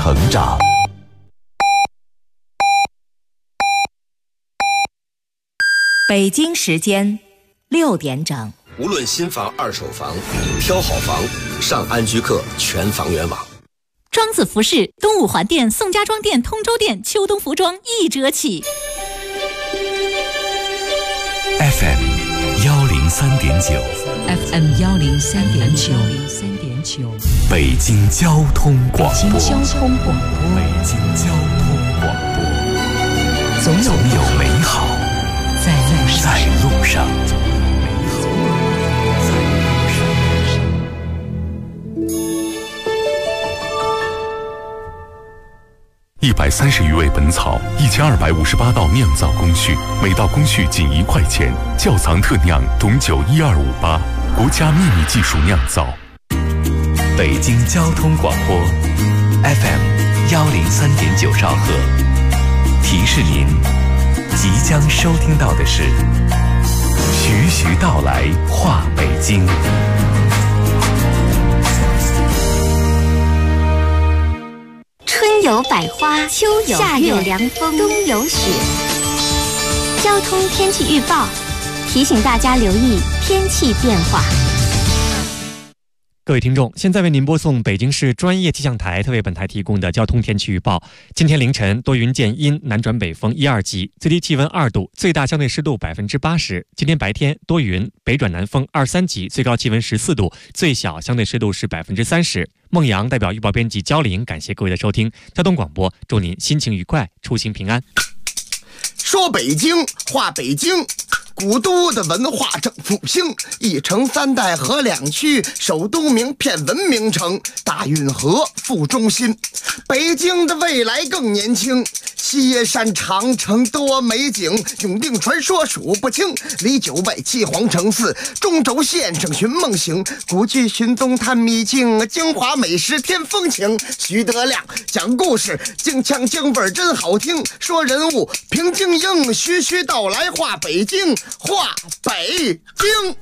成长。 北京时间6点整。 无论新房、二手房，挑好房，上安居客全房源网。 庄子服饰东五环店、宋家庄店、通州店秋冬服装1折起。 FM 103.9 FM 103.9 北京交通广播。 北京交通广播。 北京交通广播。 总有美好在路上。 130余味本草，1258道酿造工序，每道工序仅1块钱。窖藏特酿董酒12588，国家秘密技术酿造。 北京交通广播 FM 103.9兆赫，提示您即将收听到的是徐徐道来话北京。 春有百花，秋有夏有凉风，冬有雪。交通天气预报提醒大家留意天气变化。 各位听众，现在为您播送北京市专业气象台特为本台提供的交通天气预报。今天凌晨多云见阴，南转北风1、2级，最低气温2度，最大相对湿度80%。今天白天多云，北转南风2、3级，最高气温14度，最小相对湿度是30%。孟阳代表预报编辑焦玲，感谢各位的收听。交通广播，祝您心情愉快，出行平安。 说北京话北京，古都的文化正复兴，一城3代合2区，首都名片文明城，大运河副中心。北京的未来更年轻，西山长城多美景，永定传说数不清，离9外7皇城4，中轴线上寻梦行，古剧寻踪探秘境，京华美食添风情。徐德亮讲故事，京腔京味真好听，说人物评京英，徐徐道来话北京，话北京。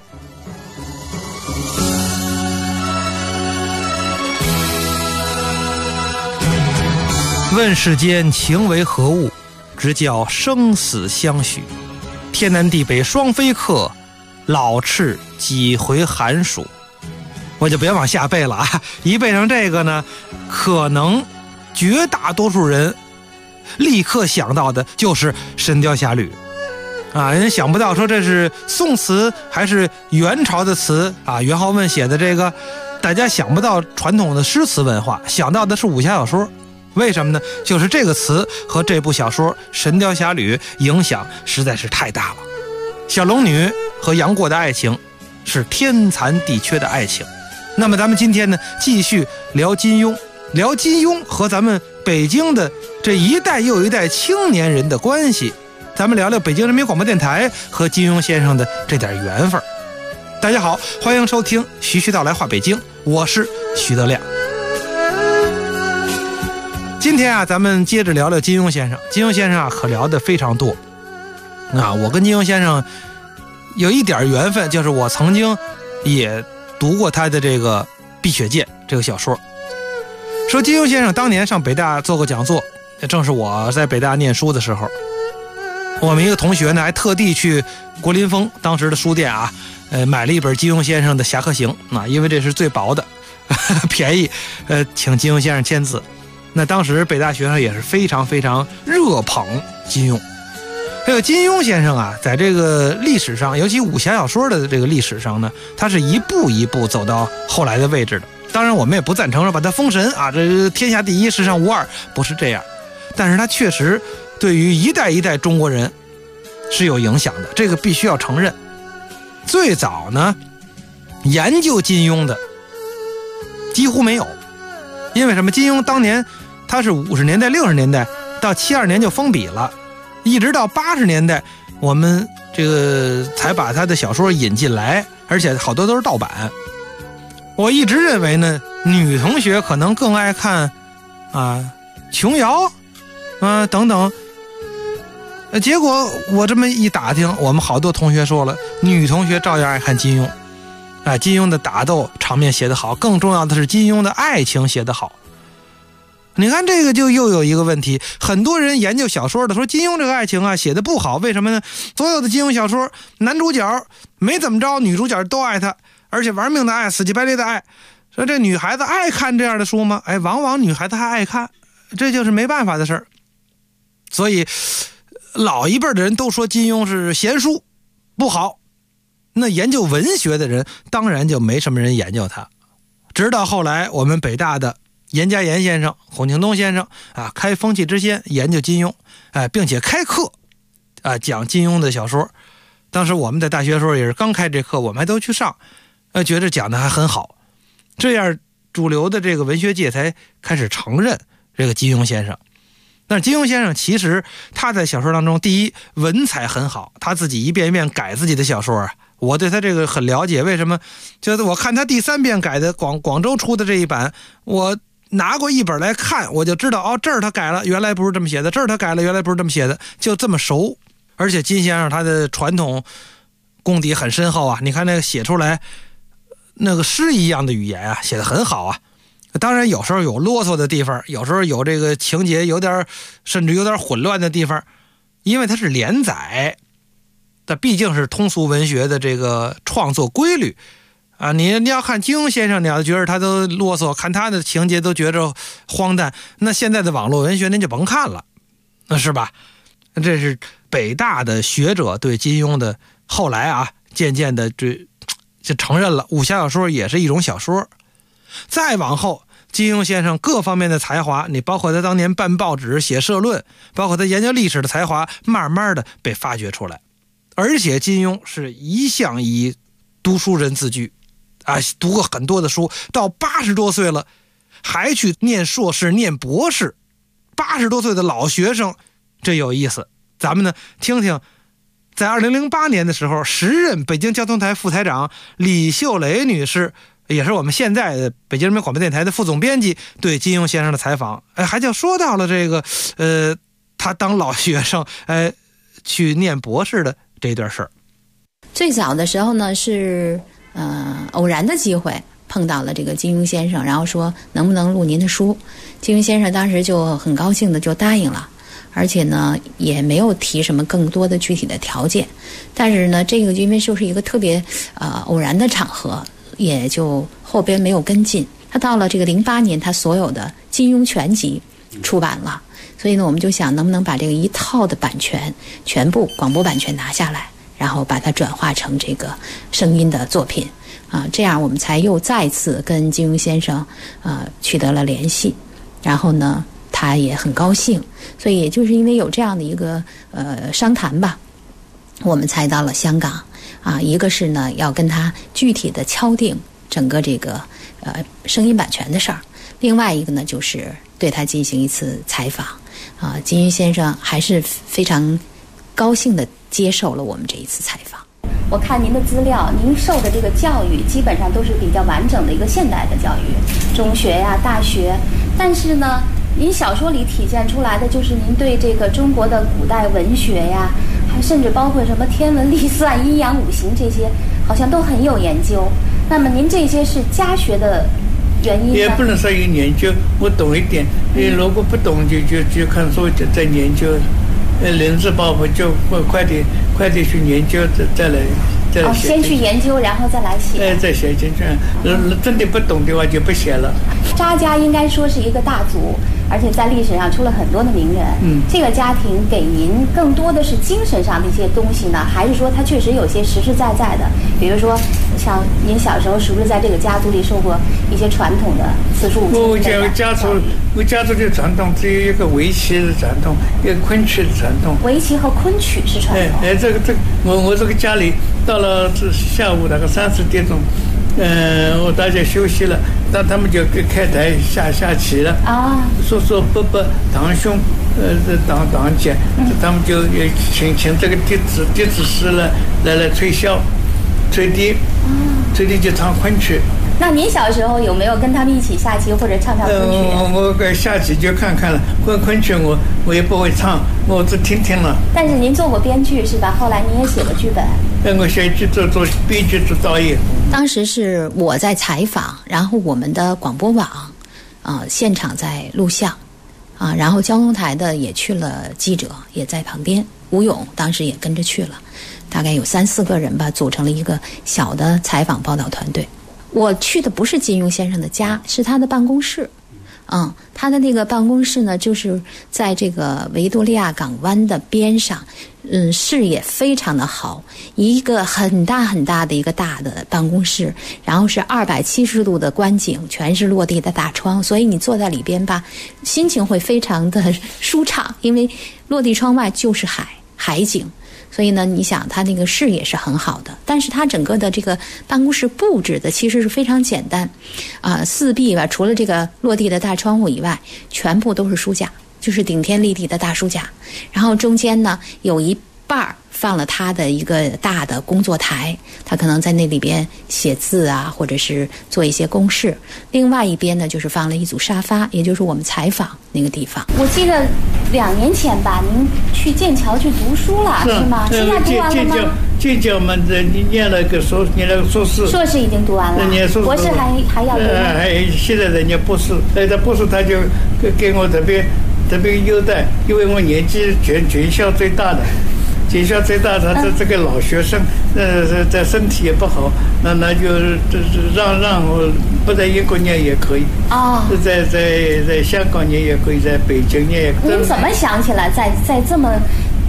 问世间情为何物，直教生死相许。天南地北双飞客，老翅几回寒暑。我就别往下背了啊，一背上这个呢，可能绝大多数人立刻想到的就是《神雕侠侣》啊，人想不到说这是宋词还是元朝的词啊，元好问写的这个，大家想不到传统的诗词文化，想到的是武侠小说。为什么呢？就是这个词和这部小说《神雕侠侣》影响实在是太大了。小龙女和杨过的爱情是天残地缺的爱情。那么咱们今天呢，继续聊金庸，聊金庸和咱们北京的这一代又一代青年人的关系。咱们聊聊北京人民广播电台和金庸先生的这点缘分。大家好，欢迎收听徐徐道来话北京，我是徐德亮。今天啊，咱们接着聊聊金庸先生。金庸先生啊，可聊的非常多啊。我跟金庸先生有一点缘分，就是我曾经也读过他的这个《碧血剑》这个小说。说金庸先生当年上北大做过讲座，正是我在北大念书的时候，我们一个同学呢还特地去国林峰当时的书店啊，买了一本金庸先生的《侠客行》啊，因为这是最薄的，便宜，请金庸先生签字。那当时北大学生也是非常非常热捧金庸。这个金庸先生啊，在这个历史上，尤其武侠小说的这个历史上呢，他是一步一步走到后来的位置的。当然我们也不赞成说把他封神啊，这天下第一世上无二，不是这样。但是他确实对于一代一代中国人是有影响的，这个必须要承认。最早呢，研究金庸的几乎没有，因为什么？金庸当年他是50年代60年代到72年就封笔了，一直到80年代我们这个才把他的小说引进来，而且好多都是盗版。我一直认为呢，女同学可能更爱看啊琼瑶啊等等，结果我这么一打听，我们好多同学说了，女同学照样爱看金庸。金庸的打斗场面写得好，更重要的是金庸的爱情写得好。 你看这个就又有一个问题，很多人研究小说的说金庸这个爱情啊写的不好，为什么呢？所有的金庸小说男主角没怎么着，女主角都爱他，而且玩命的爱，死乞白赖的爱。说这女孩子爱看这样的书吗？哎，往往女孩子还爱看，这就是没办法的事儿。所以老一辈的人都说金庸是闲书不好，那研究文学的人当然就没什么人研究他。直到后来我们北大的严家岩先生、洪庆东先生啊，开风气之先研究金庸，并且开课啊讲金庸的小说。当时我们在大学的时候也是刚开这课，我们还都去上，觉得讲的还很好。这样主流的这个文学界才开始承认这个金庸先生。但是金庸先生其实他在小说当中，第一文采很好，他自己一遍一遍改自己的小说啊，我对他这个很了解。为什么？就是我看他第3遍改的广州出的这一版，我拿过一本来看，我就知道哦，这儿他改了，原来不是这么写的；这儿他改了，原来不是这么写的，就这么熟。而且金先生他的传统功底很深厚啊，你看那个写出来那个诗一样的语言啊，写得很好啊。当然有时候有啰嗦的地方，有时候有这个情节甚至有点混乱的地方，因为它是连载，它毕竟是通俗文学的这个创作规律啊。你要看金庸先生，你要觉得他都啰嗦，看他的情节都觉着荒诞，那现在的网络文学您就甭看了，那是吧？这是北大的学者对金庸的后来啊，渐渐的就承认了武侠小说也是一种小说。再往后，金庸先生各方面的才华，你包括他当年办报纸、写社论，包括他研究历史的才华，慢慢的被发掘出来。而且金庸是一向以读书人自居啊，读过很多的书，到80多岁了还去念硕士、念博士，80多岁的老学生，这有意思。咱们呢听听，在2008年的时候，时任北京交通台副台长李秀蕾女士，也是我们现在的北京人民广播电台的副总编辑，对金庸先生的采访，还就说到了这个他当老学生去念博士的这段事儿。 最早的时候呢是偶然的机会碰到了这个金庸先生，然后说能不能录您的书。金庸先生当时就很高兴的就答应了，而且呢也没有提什么更多的具体的条件。但是呢这个因为就是一个特别偶然的场合，也就后边没有跟进。他到了这个08年，他所有的金庸全集出版了，所以呢我们就想能不能把这个一套的版权全部广播版权拿下来，然后把它转化成这个声音的作品啊，这样我们才又再次跟金庸先生取得了联系。然后呢他也很高兴，所以也就是因为有这样的一个商谈吧，我们才到了香港啊。一个是呢要跟他具体的敲定整个这个声音版权的事儿，另外一个呢就是对他进行一次采访啊。金庸先生还是非常高兴的接受了我们这一次采访。 我看您的资料，您受的这个教育基本上都是比较完整的一个现代的教育，中学呀、大学。但是呢，您小说里体现出来的就是您对这个中国的古代文学呀，还甚至包括什么天文历算、阴阳五行这些，好像都很有研究。那么您这些是家学的原因呢？ 也不能说有研究，我懂一点。如果不懂就看书就在研究。人之抱负就快点去研究，再来写。 先去研究，然后再来写。 再写进去。真的不懂的话就不写了。 查家应该说是一个大族，而且在历史上出了很多的名人。这个家庭给您更多的是精神上的一些东西呢，还是说它确实有些实实在在的？比如说，像您小时候是不是在这个家族里受过一些传统的四书五经？ 我家族的传统只有一个围棋的传统，一个昆曲的传统。 围棋和昆曲是传统。 这个我这个家里到了下午大概30点钟，我大家休息了，那他们就开台下棋了啊。说伯伯堂兄，堂姐，他们就请这个弟子师来吹箫，吹笛就唱昆曲。 那您小时候有没有跟他们一起下棋或者唱昆曲？ 我下棋就看了，昆曲我也不会唱，我只听了。 但是您做过编剧是吧？后来您也写过剧本。 我写剧做编剧做导演。 当时是我在采访，然后我们的广播网现场在录像， 啊，然后交通台的也去了记者，也在旁边，吴勇当时也跟着去了，大概有3、4个人吧，组成了一个小的采访报道团队。我去的不是金庸先生的家，是他的办公室。他的那个办公室呢，就是在这个维多利亚港湾的边上，视野非常的好，一个很大很大的一个大的办公室，然后是270度的观景，全是落地的大窗，所以你坐在里边吧，心情会非常的舒畅，因为落地窗外就是海景。所以呢，你想他那个视野是很好的，但是他整个的这个办公室布置的其实是非常简单，四壁吧，除了这个落地的大窗户以外，全部都是书架，就是顶天立地的大书架，然后中间呢有一半放了他的一个大的工作台，他可能在那里边写字啊，或者是做一些公事。另外一边呢，就是放了一组沙发，也就是我们采访那个地方。 我记得2年前吧，您去剑桥去读书了，是吗？现在读完了吗？ 剑桥嘛，你念了个硕士。 硕士已经读完了，博士还要读吗？ 现在人家博士，他博士他就给我特别优待，因为我年纪全校最大的。学校最大，他这个老学生，在身体也不好，那就让我不在英国念也可以啊，在香港念也可以，在北京念也可以。 您怎么想起来在这么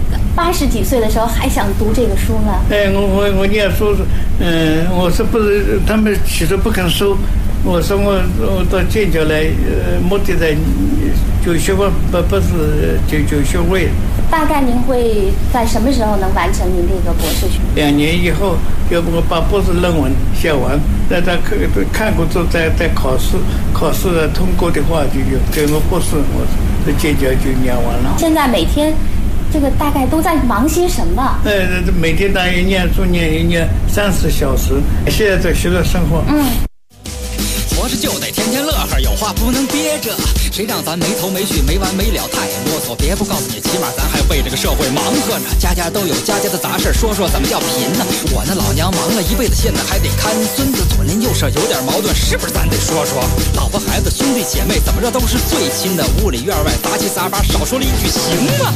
80几岁的时候还想读这个书呢？ 我念书，我说不是，他们起初不肯收，我说我到剑桥来，目的在9学位，不是9学位。 大概您会在什么时候能完成您这个博士学位？ 2年以后，要不我把博士论文写完，在他看过之后，再考试通过的话，就给我博士，我这剑桥就念完了。 现在每天这个大概都在忙些什么？ 每天大约念书念30小时，现在在学校生活。 活着就得天天乐呵，有话不能憋着，谁让咱没头没绪没完没了，太啰嗦。别不告诉你，起码咱还为这个社会忙活着。家家都有家家的杂事，说怎么叫贫呢？我那老娘忙了一辈子，现在还得看孙子，左邻右舍有点矛盾，是不是咱得说？老婆孩子兄弟姐妹怎么着都是最亲的，屋里院外杂七杂八，少说了一句行吗？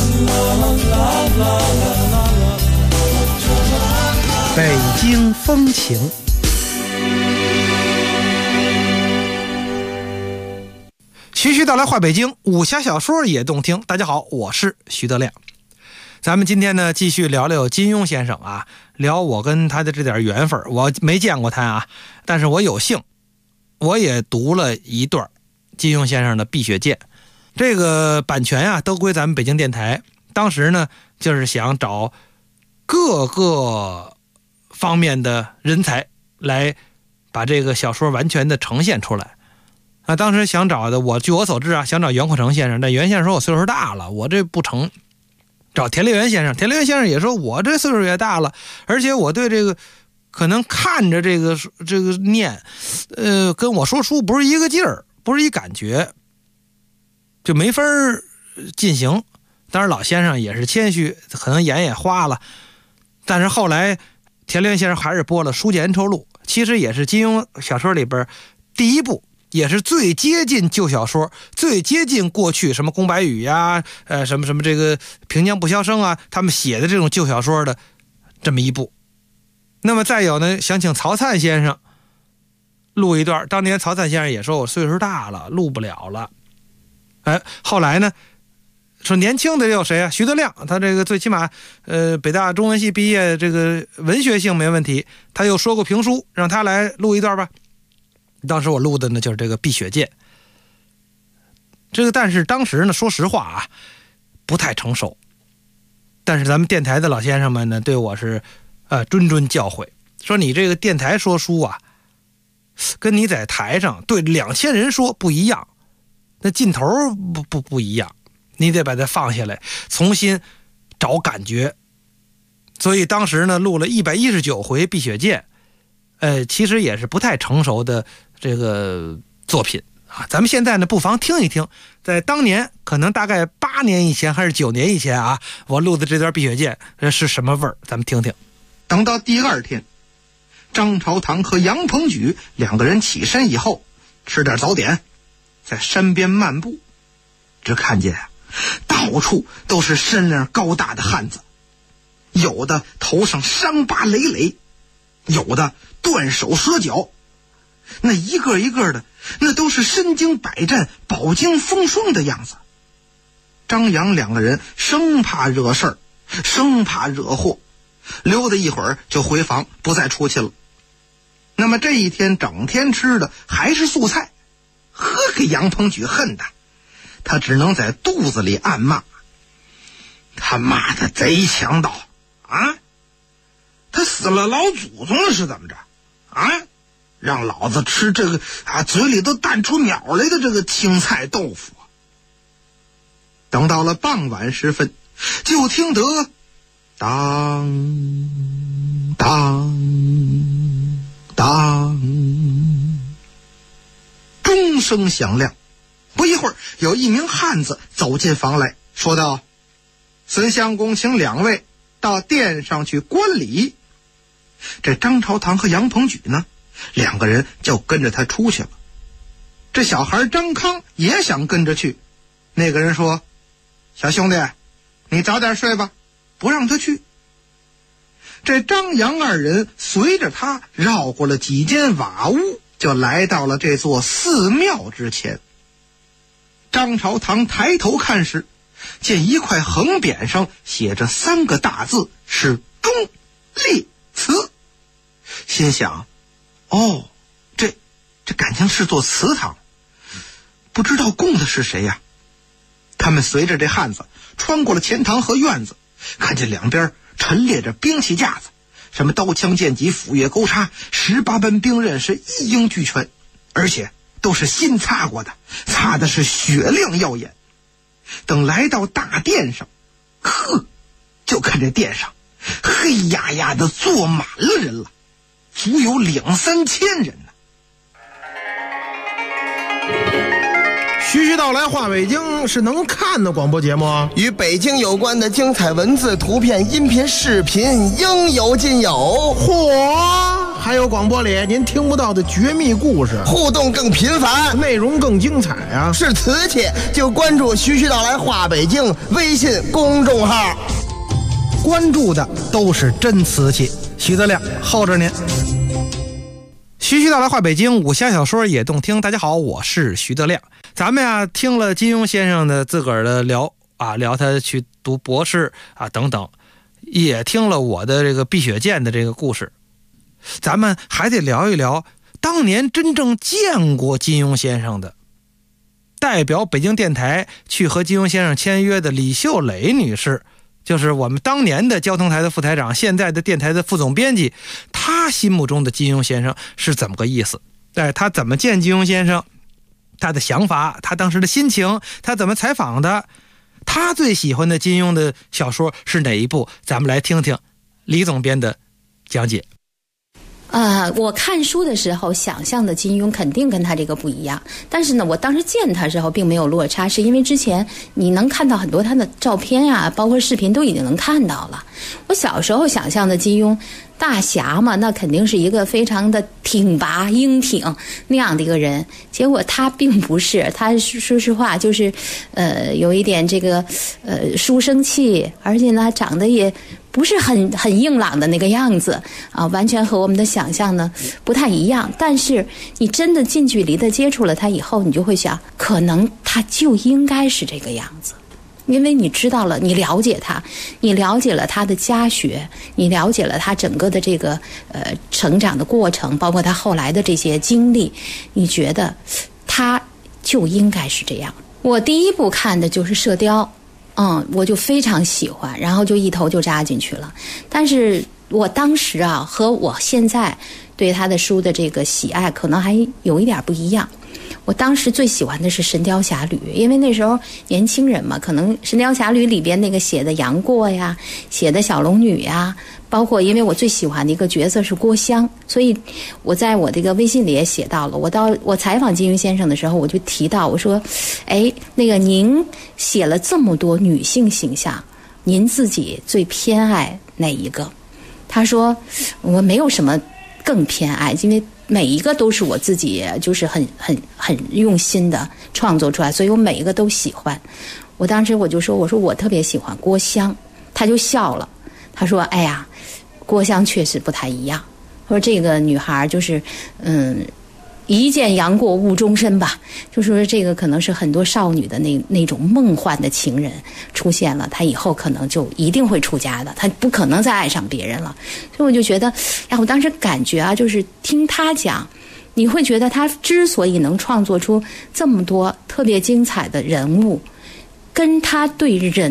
北京风情。徐徐道来话北京，武侠小说也动听。大家好，我是徐德亮。咱们今天呢继续聊聊金庸先生啊，聊我跟他的这点缘分。我没见过他啊，但是我有幸，我也读了一段金庸先生的《碧血剑》，这个版权啊都归咱们北京电台。当时呢就是想找各个方面的人才来把这个小说完全的呈现出来。当时想找的，据我所知啊，想找袁阔成先生，但袁先生说我岁数大了，我这不成。找田烈元先生，田烈元先生也说我这岁数也大了，而且我对这个可能看着这个念，跟我说书不是一个劲儿，不是一感觉，就没法进行。当然老先生也是谦虚，可能眼也花了，但是后来田烈元先生还是播了《书剑恩仇录》，其实也是金庸小说里边第一部，也是最接近旧小说，最接近过去什么宫白羽呀，什么这个平江不肖生啊，他们写的这种旧小说的这么一部。那么再有呢，想请曹灿先生录一段，当年曹灿先生也说我岁数大了，录不了了。后来呢，说年轻的有谁啊？徐德亮，他这个最起码北大中文系毕业，这个文学性没问题，他又说过评书，让他来录一段吧。当时我录的呢就是这个《碧血剑》，但是当时呢说实话啊不太成熟，但是咱们电台的老先生们呢对我是谆谆教诲，说你这个电台说书啊跟你在台上对2000人说不一样，那劲头不一样，你得把它放下来重新找感觉。所以当时呢录了119回《碧血剑》，其实也是不太成熟的这个作品啊。咱们现在呢不妨听一听，在当年可能大概8年以前还是9年以前啊，我录的这段《碧血剑》是什么味儿，咱们听听。 等到第2天，张朝堂和杨鹏举2个人起身以后，吃点早点，在山边漫步。 只看见到处都是身量高大的汉子，有的头上伤疤累累，有的断手折脚，那一个一个的，那都是身经百战、饱经风霜的样子。张杨两个人生怕惹事儿，生怕惹祸，溜达一会儿就回房，不再出去了。那么这一天整天吃的还是素菜，给杨鹏举恨的，他只能在肚子里暗骂：他妈的贼强盗啊！他死了老祖宗了是怎么着啊？让老子吃这个嘴里都淡出鸟来的这个青菜豆腐。等到了傍晚时分，就听得当当当，钟声响亮。不一会儿，有一名汉子走进房来，说道：孙相公请两位到殿上去观礼。这张朝堂和杨鹏举呢，两个人就跟着他出去了。这小孩张康也想跟着去，那个人说：小兄弟，你早点睡吧，不让他去。这张杨二人随着他绕过了几间瓦屋，就来到了这座寺庙之前。张朝堂抬头看时，见一块横匾上写着3个大字，是忠烈祠。心想：哦，这感情是座祠堂，不知道供的是谁呀？他们随着这汉子穿过了前堂和院子，看见两边陈列着兵器架子，什么刀枪剑戟斧钺钩叉18般兵刃是一应俱全，而且都是新擦过的，擦的是雪亮耀眼。等来到大殿上，就看这殿上黑压压的坐满了人了，足有2-3千人呢。 徐徐道来话北京是能看的广播节目啊， 与北京有关的精彩文字、图片、音频、视频应有尽有。 嚯，还有广播里您听不到的绝密故事， 互动更频繁， 内容更精彩啊！ 是瓷器就关注徐徐道来话北京微信公众号， 关注的都是真瓷器。徐德亮候着您。徐徐道来话北京，武侠小说也动听。大家好，我是徐德亮。咱们呀听了金庸先生的自个儿的聊他去读博士等等，也听了我的这个碧血剑的这个故事。咱们还得聊一聊当年真正见过金庸先生的，代表北京电台去和金庸先生签约的李秀蕾女士，就是我们当年的交通台的副台长，现在的电台的副总编辑，他心目中的金庸先生是怎么个意思？他怎么见金庸先生，他的想法，他当时的心情，他怎么采访的，他最喜欢的金庸的小说是哪一部？咱们来听听李总编的讲解。 我看书的时候想象的金庸肯定跟他这个不一样，但是呢，我当时见他的时候并没有落差，是因为之前你能看到很多他的照片啊，包括视频都已经能看到了。我小时候想象的金庸，大侠嘛，那肯定是一个非常的挺拔英挺那样的一个人，结果他并不是，他说实话就是有一点这个书生气，而且呢长得也不是很硬朗的那个样子啊，完全和我们的想象呢不太一样。但是你真的近距离的接触了他以后，你就会想，可能他就应该是这个样子，因为你知道了，你了解他，你了解了他的家学，你了解了他整个的这个成长的过程，包括他后来的这些经历，你觉得他就应该是这样。我第一部看的就是《射雕》。我就非常喜欢，然后就一头就扎进去了。但是我当时和我现在对他的书的这个喜爱可能还有一点不一样。我当时最喜欢的是《神雕侠侣》，因为那时候年轻人嘛，可能《神雕侠侣》里边那个写的杨过呀，写的小龙女呀，包括因为我最喜欢的一个角色是郭襄，所以我在我这个微信里也写到了。我采访金庸先生的时候，我就提到，我说，那个您写了这么多女性形象，您自己最偏爱哪一个？他说我没有什么更偏爱，因为每一个都是我自己就是很用心的创作出来，所以我每一个都喜欢。我当时我就说，我说我特别喜欢郭襄，他就笑了，他说哎呀，郭襄确实不太一样，说这个女孩就是一见杨过误终身吧，就说这个可能是很多少女的那种梦幻的情人出现了，她以后可能就一定会出家的，她不可能再爱上别人了。所以我就觉得，我当时感觉啊，就是听他讲，你会觉得他之所以能创作出这么多特别精彩的人物，跟他对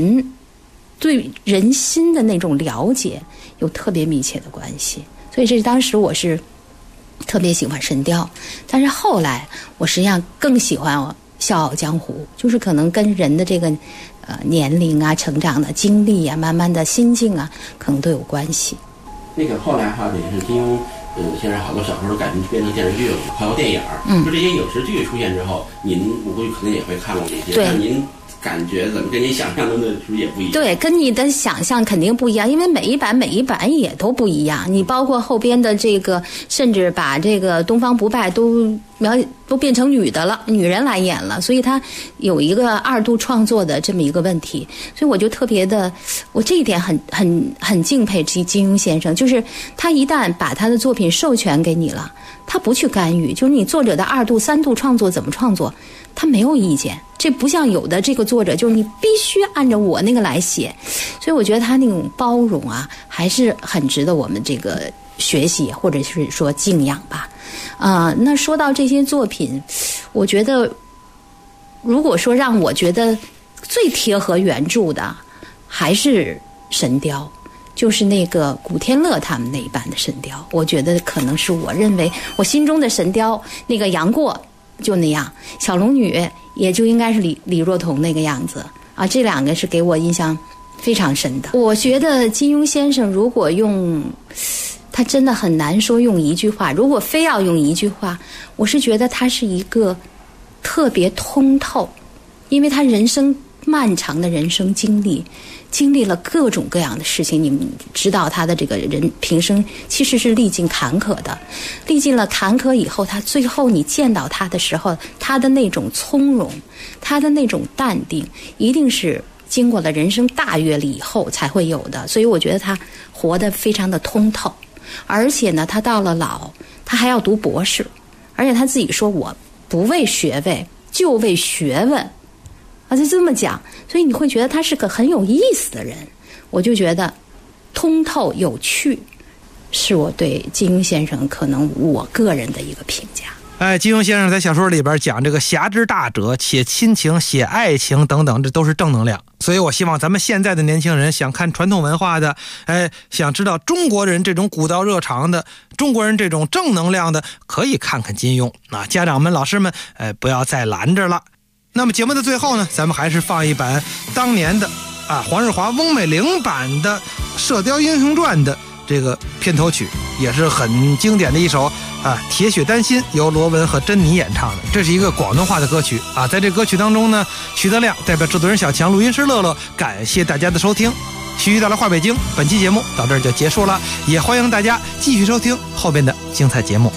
人心的那种了解有特别密切的关系。所以这当时我是特别喜欢神雕，但是后来我实际上更喜欢笑傲江湖，就是可能跟人的这个年龄啊、成长的经历啊、慢慢的心境啊，可能都有关系。 那个后来哈，也是金庸现在好多小说都改编变成电视剧了，还有电影。就这些影视剧出现之后，您我估计可能也会看过这些，但您感觉怎么跟您想象中的是不是也不一样？对，跟你的想象肯定不一样，因为每一版也都不一样。你包括后边的这个，甚至把这个东方不败都变成女的了，女人来演了，所以他有一个二度创作的这么一个问题。所以我就特别的，我这一点很敬佩金庸先生，就是他一旦把他的作品授权给你了，他不去干预，就是你作者的二度、三度创作怎么创作，他没有意见。这不像有的这个作者，就是你必须按照我那个来写。所以我觉得他那种包容啊，还是很值得我们这个学习，或者是说敬仰吧。那说到这些作品，我觉得如果说让我觉得最贴合原著的，还是神雕，就是那个古天乐他们那一版的神雕。我觉得可能是我认为我心中的神雕，那个杨过就那样，小龙女也就应该是李若彤那个样子啊。这两个是给我印象非常深的。我觉得金庸先生如果他真的很难说用一句话，如果非要用一句话，我是觉得他是一个特别通透，因为他人生漫长的人生经历了各种各样的事情。你们知道他的这个人平生其实是历尽坎坷的，历尽了坎坷以后，他最后你见到他的时候，他的那种从容，他的那种淡定，一定是经过了人生大阅历以后才会有的。所以我觉得他活得非常的通透。而且呢，他到了老，他还要读博士，而且他自己说，我不为学位，就为学问，就这么讲。所以你会觉得他是个很有意思的人。我就觉得通透有趣，是我对金庸先生可能我个人的一个评价。 金庸先生在小说里边讲这个侠之大者，写亲情、写爱情等等，这都是正能量。所以我希望咱们现在的年轻人想看传统文化的，想知道中国人这种古道热肠的，中国人这种正能量的，可以看看金庸啊。家长们、老师们，不要再拦着了。那么节目的最后呢，咱们还是放一版当年的黄日华、翁美玲版的《射雕英雄传》的这个片头曲，也是很经典的一首铁血丹心，由罗文和珍妮演唱的。这是一个广东话的歌曲在这歌曲当中呢，徐德亮代表制作人小强、录音师乐乐，感谢大家的收听。徐徐带来话北京，本期节目到这儿就结束了，也欢迎大家继续收听后边的精彩节目。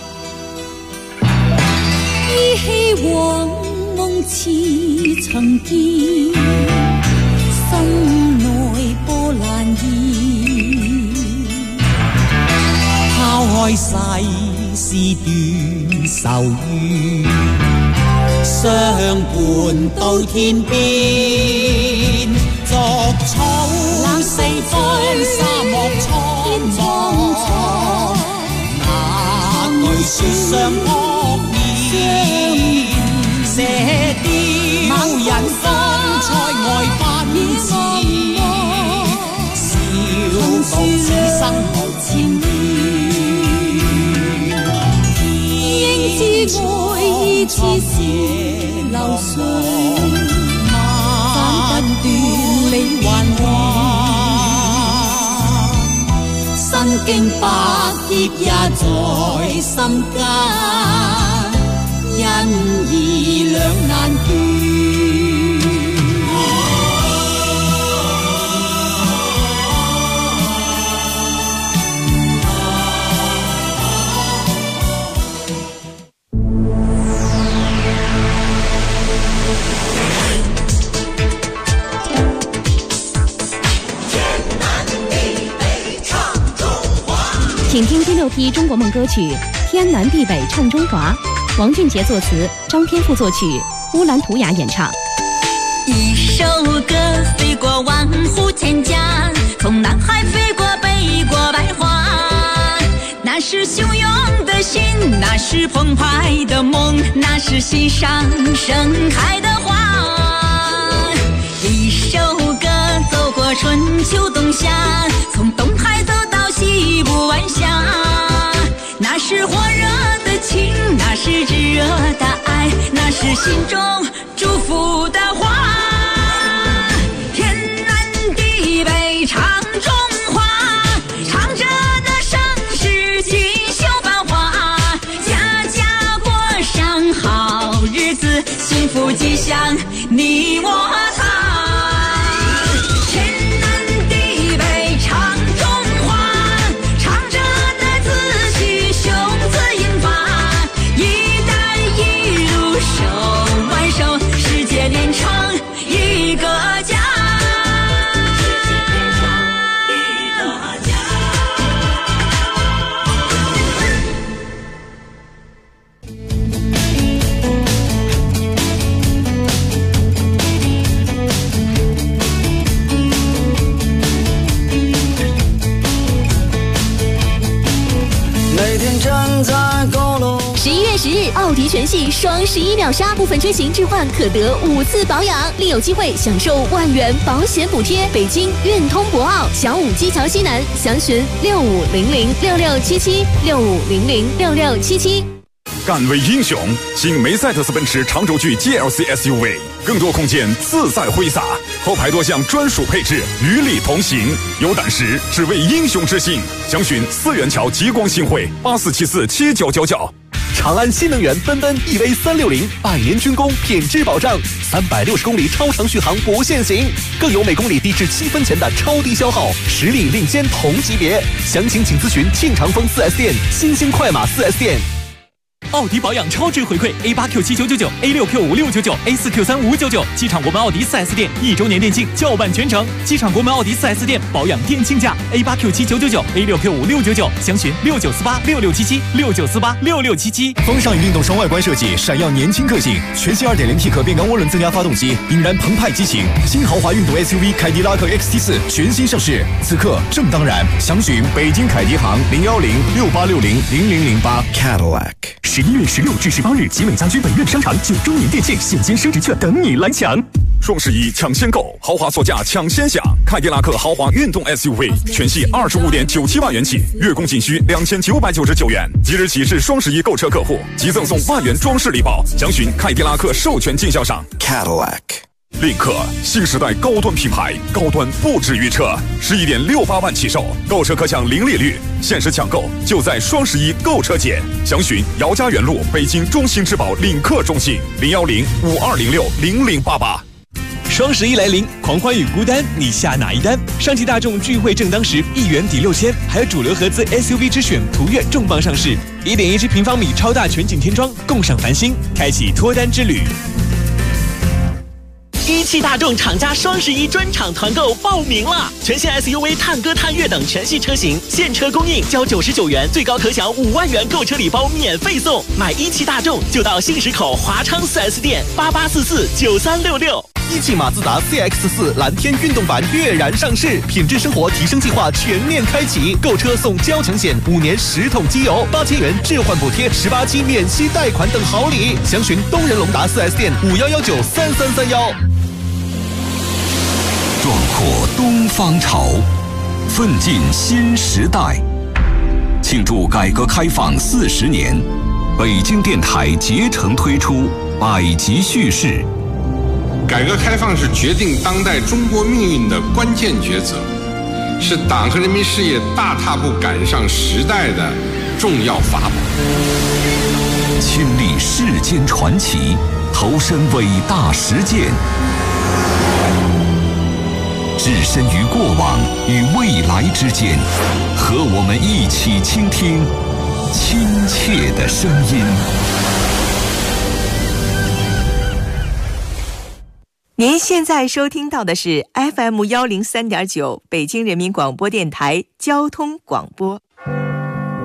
依稀往梦似曾见，心内波澜现，抛开世事斷愁怨，相伴到天邊，作草四方沙漠蒼茫，那句説相撲面，射雕人方塞外奔馳，笑道此生無前緣。愛意似是流水，斬不斷理還亂，身經百劫也在心間，因義兩難斷。 请听第6批中国梦歌曲《天南地北唱中华》，王俊杰作词，张天赋作曲，乌兰图雅演唱。 一首歌飞过万户千家，从南海飞过北国百花，那是汹涌的心，那是澎湃的梦，那是心上盛开的花。一首歌走过春秋冬夏，从东海走到西部晚霞，那是火热的情，那是炙热的爱，那是心中祝福的花。天南地北唱中华，唱着那盛世锦绣繁华，家家过上好日子，幸福吉祥你我他。 11月10日，奥迪全系双11秒杀，部分车型置换可得5次保养，另有机会享受万元保险补贴。北京运通博奥小武基桥西南，详询6500667765006677。 敢为英雄，新梅赛德斯奔驰长轴距 GLC SUV， 更多空间自在挥洒，后排多项专属配置与你同行。有胆识，只为英雄之心。详询4元桥极光新会84747999。 长安新能源奔奔 EV360，100年军工品质保障，360公里超长续航不限行，更有每公里低至7分钱的超低消耗，实力领先同级别。详情请咨询庆长丰 4S 店、新兴快马 4S 店。 奥迪保养超值回馈 A8Q7999、A6Q569、A4Q3599，机场国门奥迪 4S 店1周年店庆叫办全程，机场国门奥迪 4S 店保养店庆价 A8Q7999、A6Q5699，详询69486677，69486677。 风尚与运动双外观设计，闪耀年轻个性。全新 2.0T 可变缸涡轮增压发动机，引燃澎湃激情。新豪华运动 SUV 凯迪拉克 XT4 全新上市，此刻正当然。详询北京凯迪行01068600008 Cadillac。 11月16至18日，集美家居本院商场9周年店庆现金升值券等你来抢。 双11抢先购，豪华座驾抢先享。凯迪拉克豪华运动 SUV 全系25.97万元起，月供仅需2999元。即日起至双11购车客户，即赠送万元装饰礼包。详询凯迪拉克授权经销商 Cadillac。领克新时代高端品牌，高端不止于车，11.68万起售，购车可享零利率，限时抢购就在双11购车节。详询姚家园路北京中心之宝领克中心01052060088。 双11来临，狂欢与孤单，你下哪一单？上汽大众聚会正当时，1元抵6000，还有主流合资 SUV 之选途岳重磅上市，1.17平方米超大全景天窗，共赏繁星，开启脱单之旅。 一汽大众厂家双11专场团购报名了，全新 SUV 探歌探岳等全系车型现车供应，交99元，最高可享5万元购车礼包免费送。买一汽大众就到信实口华昌 4S 店88449366。 一汽马自达 CX-4 蓝天运动版跃然上市，品质生活提升计划全面开启，购车送交强险，5年10桶机油，8000元置换补贴，18期免息贷款等好礼。详询东仁龙达 4S 店51193331。 壮阔东方潮，奋进新时代。庆祝改革开放40年，北京电台竭诚推出百集叙事。 改革开放是决定当代中国命运的关键抉择，是党和人民事业大踏步赶上时代的重要法宝。 亲历世间传奇，投身伟大实践，置身于过往与未来之间，和我们一起倾听亲切的声音。 您现在收听到的是 FM103.9 北京人民广播电台交通广播。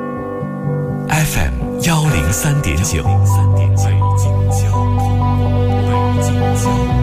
103.9。